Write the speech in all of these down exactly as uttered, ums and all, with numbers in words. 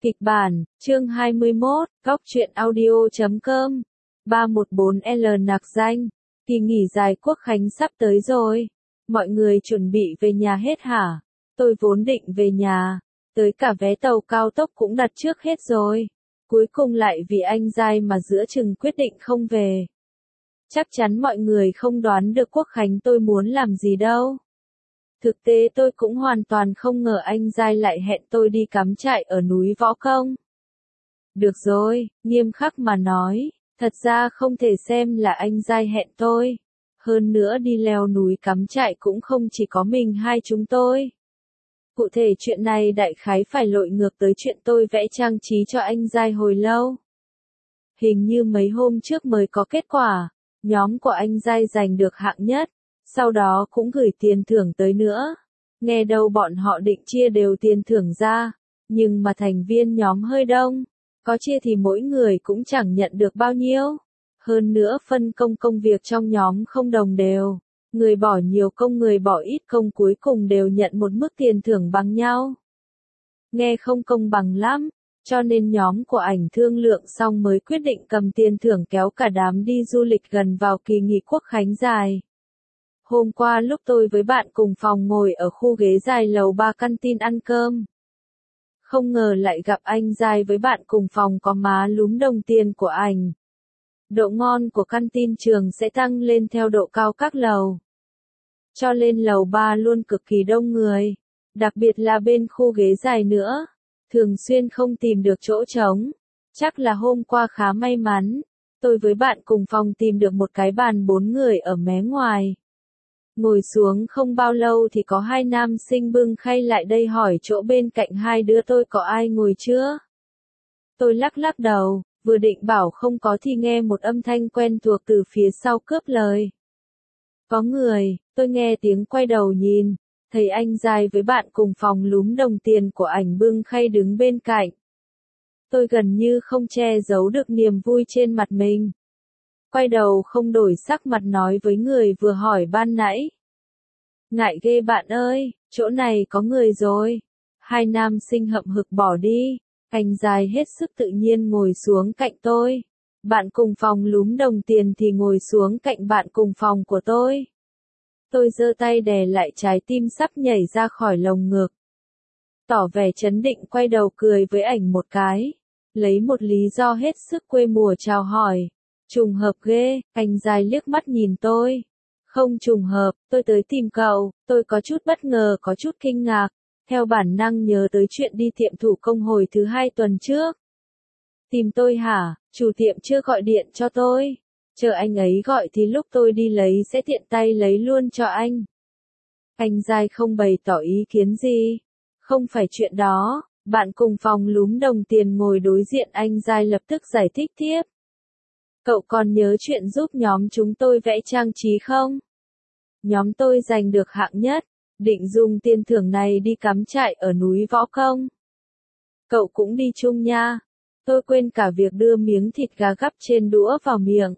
Kịch bản, chương hai mươi mốt, góc truyện audio chấm com, ba một bốn L nặc danh, kỳ nghỉ dài Quốc khánh sắp tới rồi. Mọi người chuẩn bị về nhà hết hả? Tôi vốn định về nhà, tới cả vé tàu cao tốc cũng đặt trước hết rồi. Cuối cùng lại vì anh giai mà giữa chừng quyết định không về. Chắc chắn mọi người không đoán được Quốc khánh tôi muốn làm gì đâu. Thực tế tôi cũng hoàn toàn không ngờ anh giai lại hẹn tôi đi cắm trại ở núi Võ Công. Được rồi, nghiêm khắc mà nói, thật ra không thể xem là anh giai hẹn tôi. Hơn nữa đi leo núi cắm trại cũng không chỉ có mình hai chúng tôi. Cụ thể chuyện này đại khái phải lội ngược tới chuyện tôi vẽ trang trí cho anh giai hồi lâu. Hình như mấy hôm trước mới có kết quả, nhóm của anh giai giành được hạng nhất. Sau đó cũng gửi tiền thưởng tới nữa. Nghe đâu bọn họ định chia đều tiền thưởng ra, nhưng mà thành viên nhóm hơi đông, có chia thì mỗi người cũng chẳng nhận được bao nhiêu. Hơn nữa phân công công việc trong nhóm không đồng đều, người bỏ nhiều công người bỏ ít công cuối cùng đều nhận một mức tiền thưởng bằng nhau. Nghe không công bằng lắm, cho nên nhóm của ảnh thương lượng xong mới quyết định cầm tiền thưởng kéo cả đám đi du lịch gần vào kỳ nghỉ Quốc khánh dài. Hôm qua lúc tôi với bạn cùng phòng ngồi ở khu ghế dài lầu ba canteen ăn cơm. Không ngờ lại gặp anh giai với bạn cùng phòng có má lúm đồng tiền của ảnh. Độ ngon của canteen trường sẽ tăng lên theo độ cao các lầu. Cho lên lầu ba luôn cực kỳ đông người. Đặc biệt là bên khu ghế dài nữa. Thường xuyên không tìm được chỗ trống. Chắc là hôm qua khá may mắn. Tôi với bạn cùng phòng tìm được một cái bàn bốn người ở mé ngoài. Ngồi xuống không bao lâu thì có hai nam sinh bưng khay lại đây hỏi chỗ bên cạnh hai đứa tôi có ai ngồi chưa? Tôi lắc lắc đầu, vừa định bảo không có thì nghe một âm thanh quen thuộc từ phía sau cướp lời. Có người, tôi nghe tiếng quay đầu nhìn, thấy anh giai với bạn cùng phòng lúm đồng tiền của ảnh bưng khay đứng bên cạnh. Tôi gần như không che giấu được niềm vui trên mặt mình. Quay đầu không đổi sắc mặt nói với người vừa hỏi ban nãy. Ngại ghê bạn ơi, chỗ này có người rồi. Hai nam sinh hậm hực bỏ đi. Anh giai hết sức tự nhiên ngồi xuống cạnh tôi. Bạn cùng phòng lúm đồng tiền thì ngồi xuống cạnh bạn cùng phòng của tôi. Tôi giơ tay đè lại trái tim sắp nhảy ra khỏi lồng ngực. Tỏ vẻ trấn định quay đầu cười với ảnh một cái. Lấy một lý do hết sức quê mùa chào hỏi. Trùng hợp ghê, anh giai liếc mắt nhìn tôi. Không trùng hợp, tôi tới tìm cậu, tôi có chút bất ngờ có chút kinh ngạc. Theo bản năng nhớ tới chuyện đi tiệm thủ công hồi thứ hai tuần trước. Tìm tôi hả, chủ tiệm chưa gọi điện cho tôi. Chờ anh ấy gọi thì lúc tôi đi lấy sẽ tiện tay lấy luôn cho anh. Anh giai không bày tỏ ý kiến gì. Không phải chuyện đó, bạn cùng phòng lúm đồng tiền ngồi đối diện anh giai lập tức giải thích tiếp. Cậu còn nhớ chuyện giúp nhóm chúng tôi vẽ trang trí không? Nhóm tôi giành được hạng nhất, định dùng tiền thưởng này đi cắm trại ở núi Võ Công. Cậu cũng đi chung nha. Tôi quên cả việc đưa miếng thịt gà gắp trên đũa vào miệng.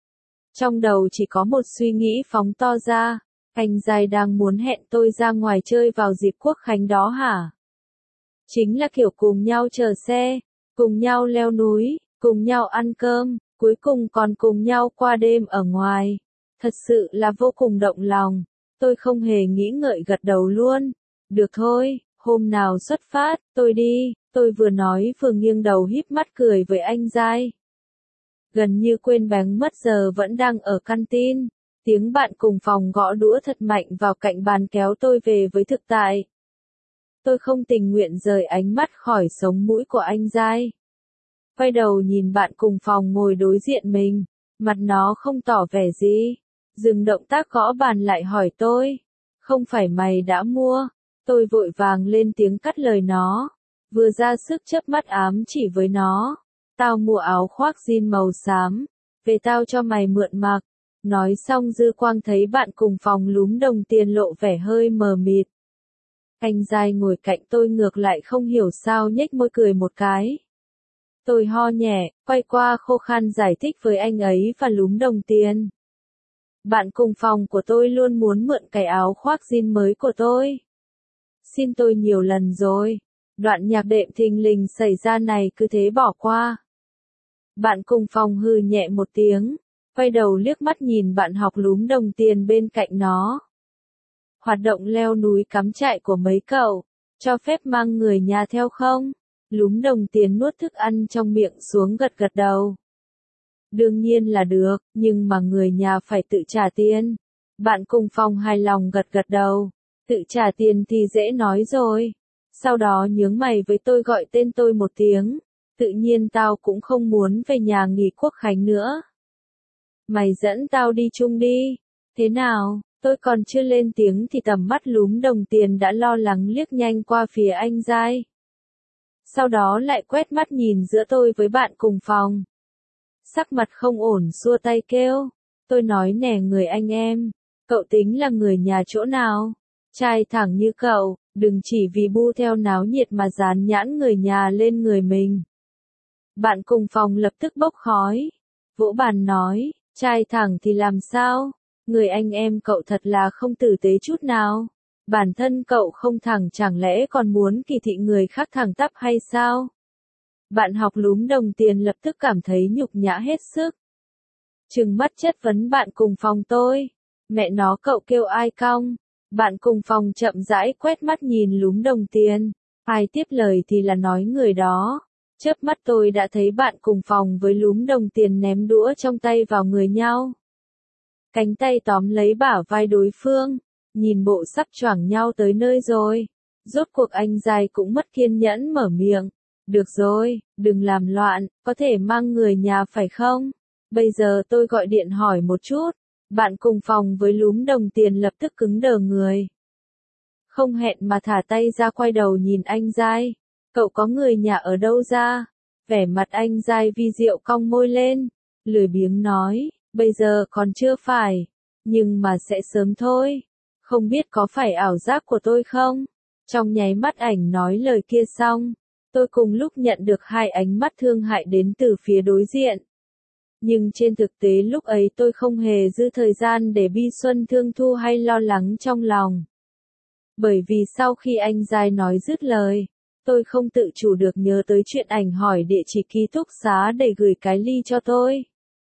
Trong đầu chỉ có một suy nghĩ phóng to ra, anh giai đang muốn hẹn tôi ra ngoài chơi vào dịp Quốc khánh đó hả? Chính là kiểu cùng nhau chờ xe, cùng nhau leo núi, cùng nhau ăn cơm. Cuối cùng còn cùng nhau qua đêm ở ngoài. Thật sự là vô cùng động lòng. Tôi không hề nghĩ ngợi gật đầu luôn. Được thôi, hôm nào xuất phát, tôi đi. Tôi vừa nói vừa nghiêng đầu híp mắt cười với anh giai. Gần như quên bén mất giờ vẫn đang ở canteen. Tiếng bạn cùng phòng gõ đũa thật mạnh vào cạnh bàn kéo tôi về với thực tại. Tôi không tình nguyện rời ánh mắt khỏi sống mũi của anh giai. Quay đầu nhìn bạn cùng phòng ngồi đối diện mình, mặt nó không tỏ vẻ gì. Dừng động tác gõ bàn lại hỏi tôi. Không phải mày đã mua? Tôi vội vàng lên tiếng cắt lời nó. Vừa ra sức chớp mắt ám chỉ với nó. Tao mua áo khoác jean màu xám. Về tao cho mày mượn mặc. Nói xong dư quang thấy bạn cùng phòng lúm đồng tiền lộ vẻ hơi mờ mịt. Anh giai ngồi cạnh tôi ngược lại không hiểu sao nhếch môi cười một cái. Tôi ho nhẹ, quay qua khô khan giải thích với anh ấy và lúm đồng tiền. Bạn cùng phòng của tôi luôn muốn mượn cái áo khoác jean mới của tôi. Xin tôi nhiều lần rồi. Đoạn nhạc đệm thình lình xảy ra này cứ thế bỏ qua. Bạn cùng phòng hừ nhẹ một tiếng, quay đầu liếc mắt nhìn bạn học lúm đồng tiền bên cạnh nó. Hoạt động leo núi cắm trại của mấy cậu, cho phép mang người nhà theo không? Lúm đồng tiền nuốt thức ăn trong miệng xuống gật gật đầu. Đương nhiên là được, nhưng mà người nhà phải tự trả tiền. Bạn cùng phòng hài lòng gật gật đầu. Tự trả tiền thì dễ nói rồi. Sau đó nhướng mày với tôi gọi tên tôi một tiếng. Tự nhiên tao cũng không muốn về nhà nghỉ quốc khánh nữa. Mày dẫn tao đi chung đi. Thế nào? Tôi còn chưa lên tiếng thì tầm mắt lúm đồng tiền đã lo lắng liếc nhanh qua phía anh giai. Sau đó lại quét mắt nhìn giữa tôi với bạn cùng phòng. Sắc mặt không ổn xua tay kêu. Tôi nói nè người anh em, cậu tính là người nhà chỗ nào? Trai thẳng như cậu, đừng chỉ vì bu theo náo nhiệt mà dán nhãn người nhà lên người mình. Bạn cùng phòng lập tức bốc khói. Vỗ bàn nói, trai thẳng thì làm sao? Người anh em cậu thật là không tử tế chút nào. Bản thân cậu không thẳng chẳng lẽ còn muốn kỳ thị người khác thẳng tắp hay sao? Bạn học lúm đồng tiền lập tức cảm thấy nhục nhã hết sức. Trừng mắt chất vấn bạn cùng phòng tôi. Mẹ nó cậu kêu ai cong? Bạn cùng phòng chậm rãi quét mắt nhìn lúm đồng tiền. Ai tiếp lời thì là nói người đó. Chớp mắt tôi đã thấy bạn cùng phòng với lúm đồng tiền ném đũa trong tay vào người nhau. Cánh tay tóm lấy bả vai đối phương. Nhìn bộ sắp choảng nhau tới nơi rồi. Rốt cuộc anh giai cũng mất kiên nhẫn mở miệng. Được rồi, đừng làm loạn, có thể mang người nhà phải không? Bây giờ tôi gọi điện hỏi một chút. Bạn cùng phòng với lúm đồng tiền lập tức cứng đờ người. Không hẹn mà thả tay ra quay đầu nhìn anh giai. Cậu có người nhà ở đâu ra? Vẻ mặt anh giai vi diệu cong môi lên. Lười biếng nói, bây giờ còn chưa phải. Nhưng mà sẽ sớm thôi. Không biết có phải ảo giác của tôi không? Trong nháy mắt ảnh nói lời kia xong. Tôi cùng lúc nhận được hai ánh mắt thương hại đến từ phía đối diện. Nhưng trên thực tế lúc ấy tôi không hề dư thời gian để bi xuân thương thu hay lo lắng trong lòng. Bởi vì sau khi anh giai nói dứt lời, tôi không tự chủ được nhớ tới chuyện ảnh hỏi địa chỉ ký túc xá để gửi cái ly cho tôi.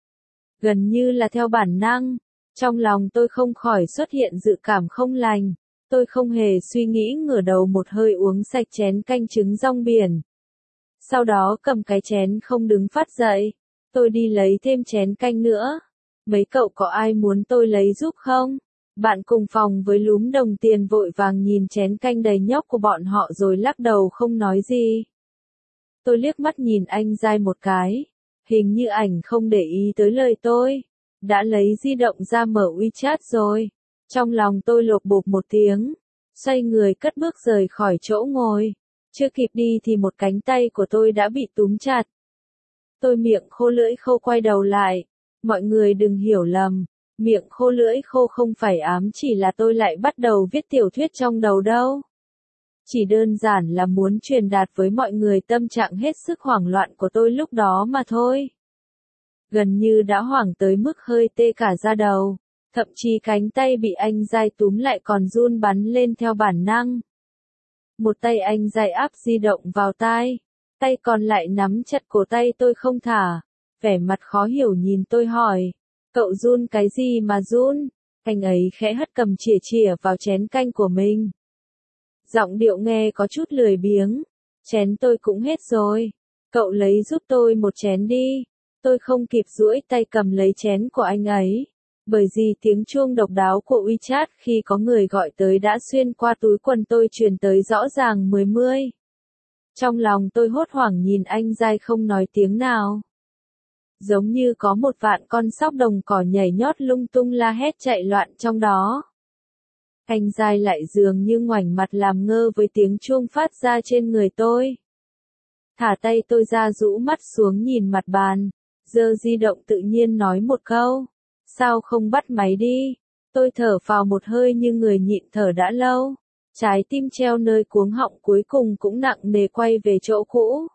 Gần như là theo bản năng, trong lòng tôi không khỏi xuất hiện dự cảm không lành. Tôi không hề suy nghĩ ngửa đầu một hơi uống sạch chén canh trứng rong biển. Sau đó cầm cái chén không đứng phát dậy. Tôi đi lấy thêm chén canh nữa. Mấy cậu có ai muốn tôi lấy giúp không? Bạn cùng phòng với lúm đồng tiền vội vàng nhìn chén canh đầy nhóc của bọn họ rồi lắc đầu không nói gì. Tôi liếc mắt nhìn anh giai một cái. Hình như ảnh không để ý tới lời tôi. Đã lấy di động ra mở WeChat rồi. Trong lòng tôi lột bột một tiếng. Xoay người cất bước rời khỏi chỗ ngồi. Chưa kịp đi thì một cánh tay của tôi đã bị túm chặt. Tôi miệng khô lưỡi khô quay đầu lại. Mọi người đừng hiểu lầm. Miệng khô lưỡi khô không phải ám chỉ là tôi lại bắt đầu viết tiểu thuyết trong đầu đâu. Chỉ đơn giản là muốn truyền đạt với mọi người tâm trạng hết sức hoảng loạn của tôi lúc đó mà thôi. Gần như đã hoảng tới mức hơi tê cả da đầu. Thậm chí cánh tay bị anh giai túm lại còn run bắn lên theo bản năng. Một tay anh giai áp di động vào tai. Tay còn lại nắm chặt cổ tay tôi không thả. Vẻ mặt khó hiểu nhìn tôi hỏi. Cậu run cái gì mà run? Anh ấy khẽ hất cầm chìa chìa vào chén canh của mình. Giọng điệu nghe có chút lười biếng. Chén tôi cũng hết rồi. Cậu lấy giúp tôi một chén đi. Tôi không kịp duỗi tay cầm lấy chén của anh ấy. Bởi vì tiếng chuông độc đáo của WeChat khi có người gọi tới đã xuyên qua túi quần tôi truyền tới rõ ràng mười mươi. Trong lòng tôi hốt hoảng nhìn anh giai không nói tiếng nào. Giống như có một vạn con sóc đồng cỏ nhảy nhót lung tung la hét chạy loạn trong đó. Anh giai lại dường như ngoảnh mặt làm ngơ với tiếng chuông phát ra trên người tôi. Thả tay tôi ra rũ mắt xuống nhìn mặt bàn. Giơ di động tự nhiên nói một câu. Sao không bắt máy đi? Tôi thở phào một hơi như người nhịn thở đã lâu. Trái tim treo nơi cuống họng cuối cùng cũng nặng nề quay về chỗ cũ.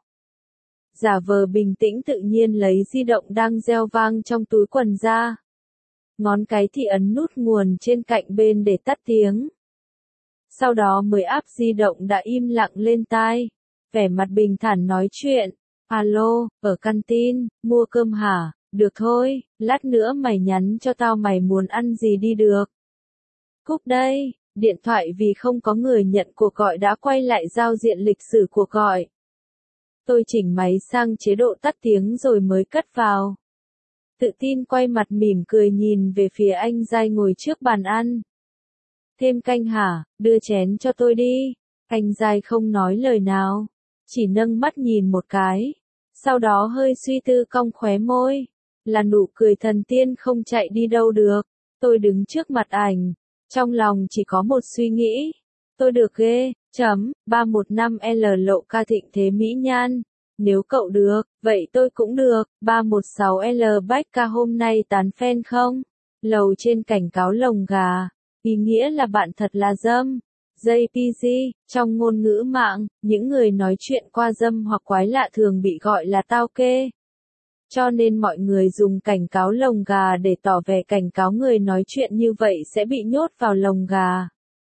Giả vờ bình tĩnh tự nhiên lấy di động đang reo vang trong túi quần ra. Ngón cái thì ấn nút nguồn trên cạnh bên để tắt tiếng. Sau đó mới áp di động đã im lặng lên tai. vẻ mặt bình thản nói chuyện. Alo, ở canteen, mua cơm hả? Được thôi, lát nữa mày nhắn cho tao mày muốn ăn gì đi được. Cúp đây, điện thoại vì không có người nhận cuộc gọi đã quay lại giao diện lịch sử cuộc gọi. Tôi chỉnh máy sang chế độ tắt tiếng rồi mới cất vào. Tự tin quay mặt mỉm cười nhìn về phía anh Giai ngồi trước bàn ăn. Thêm canh hả, đưa chén cho tôi đi. Anh Giai không nói lời nào, chỉ nâng mắt nhìn một cái, sau đó hơi suy tư cong khóe môi, là nụ cười thần tiên không chạy đi đâu được. Tôi đứng trước mặt ảnh, trong lòng chỉ có một suy nghĩ, tôi được ghê, chấm, ba một năm L Lộ ca thịnh thế mỹ nhan. Nếu cậu được, vậy tôi cũng được. ba một sáu L Bách ca hôm nay tán fan không? Lầu trên cảnh cáo lồng gà. Ý nghĩa là bạn thật là dâm. gi pê giê, trong ngôn ngữ mạng, những người nói chuyện qua dâm hoặc quái lạ thường bị gọi là tao kê. Cho nên mọi người dùng cảnh cáo lồng gà để tỏ vẻ cảnh cáo người nói chuyện như vậy sẽ bị nhốt vào lồng gà.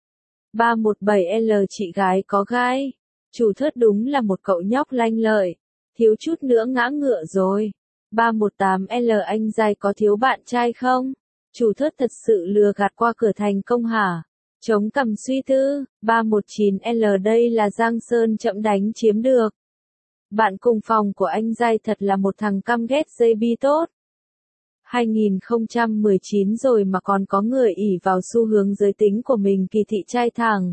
ba một bảy L chị gái có gai. Chủ thớt đúng là một cậu nhóc lanh lợi, thiếu chút nữa ngã ngựa rồi. ba một tám L anh Giai có thiếu bạn trai không? Chủ thớt thật sự lừa gạt qua cửa thành công hả? Chống cằm suy tư. ba một chín L đây là Giang Sơn chậm đánh chiếm được. Bạn cùng phòng của anh Giai thật là một thằng căm ghét gi bê tốt. hai không một chín rồi mà còn có người ỷ vào xu hướng giới tính của mình kỳ thị trai thẳng.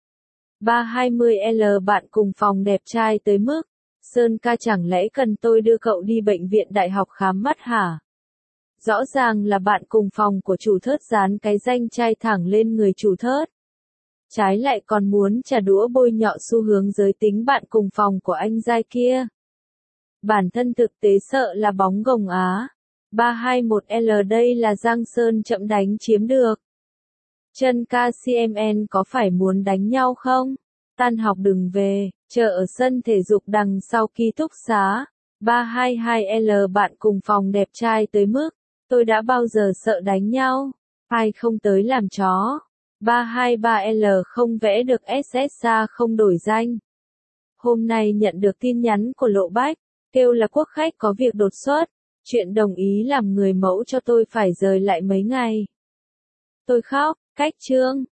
ba hai mươi L bạn cùng phòng đẹp trai tới mức, Sơn ca chẳng lẽ cần tôi đưa cậu đi bệnh viện đại học khám mắt hả? Rõ ràng là bạn cùng phòng của chủ thớt dán cái danh trai thẳng lên người chủ thớt. Trái lại còn muốn trả đũa bôi nhọ xu hướng giới tính bạn cùng phòng của anh Giai kia. Bản thân thực tế sợ là bóng gồng á. ba hai mốt L đây là Giang Sơn chậm đánh chiếm được. Chân ca xê em en có phải muốn đánh nhau không? Tan học đừng về, chờ ở sân thể dục đằng sau ký túc xá. ba hai hai L bạn cùng phòng đẹp trai tới mức, tôi đã bao giờ sợ đánh nhau, ai không tới làm chó. ba hai ba L không vẽ được ét ét a không đổi danh. Hôm nay nhận được tin nhắn của Lộ Bách, kêu là quốc khách có việc đột xuất, chuyện đồng ý làm người mẫu cho tôi phải rời lại mấy ngày. Tôi khóc, cách chương.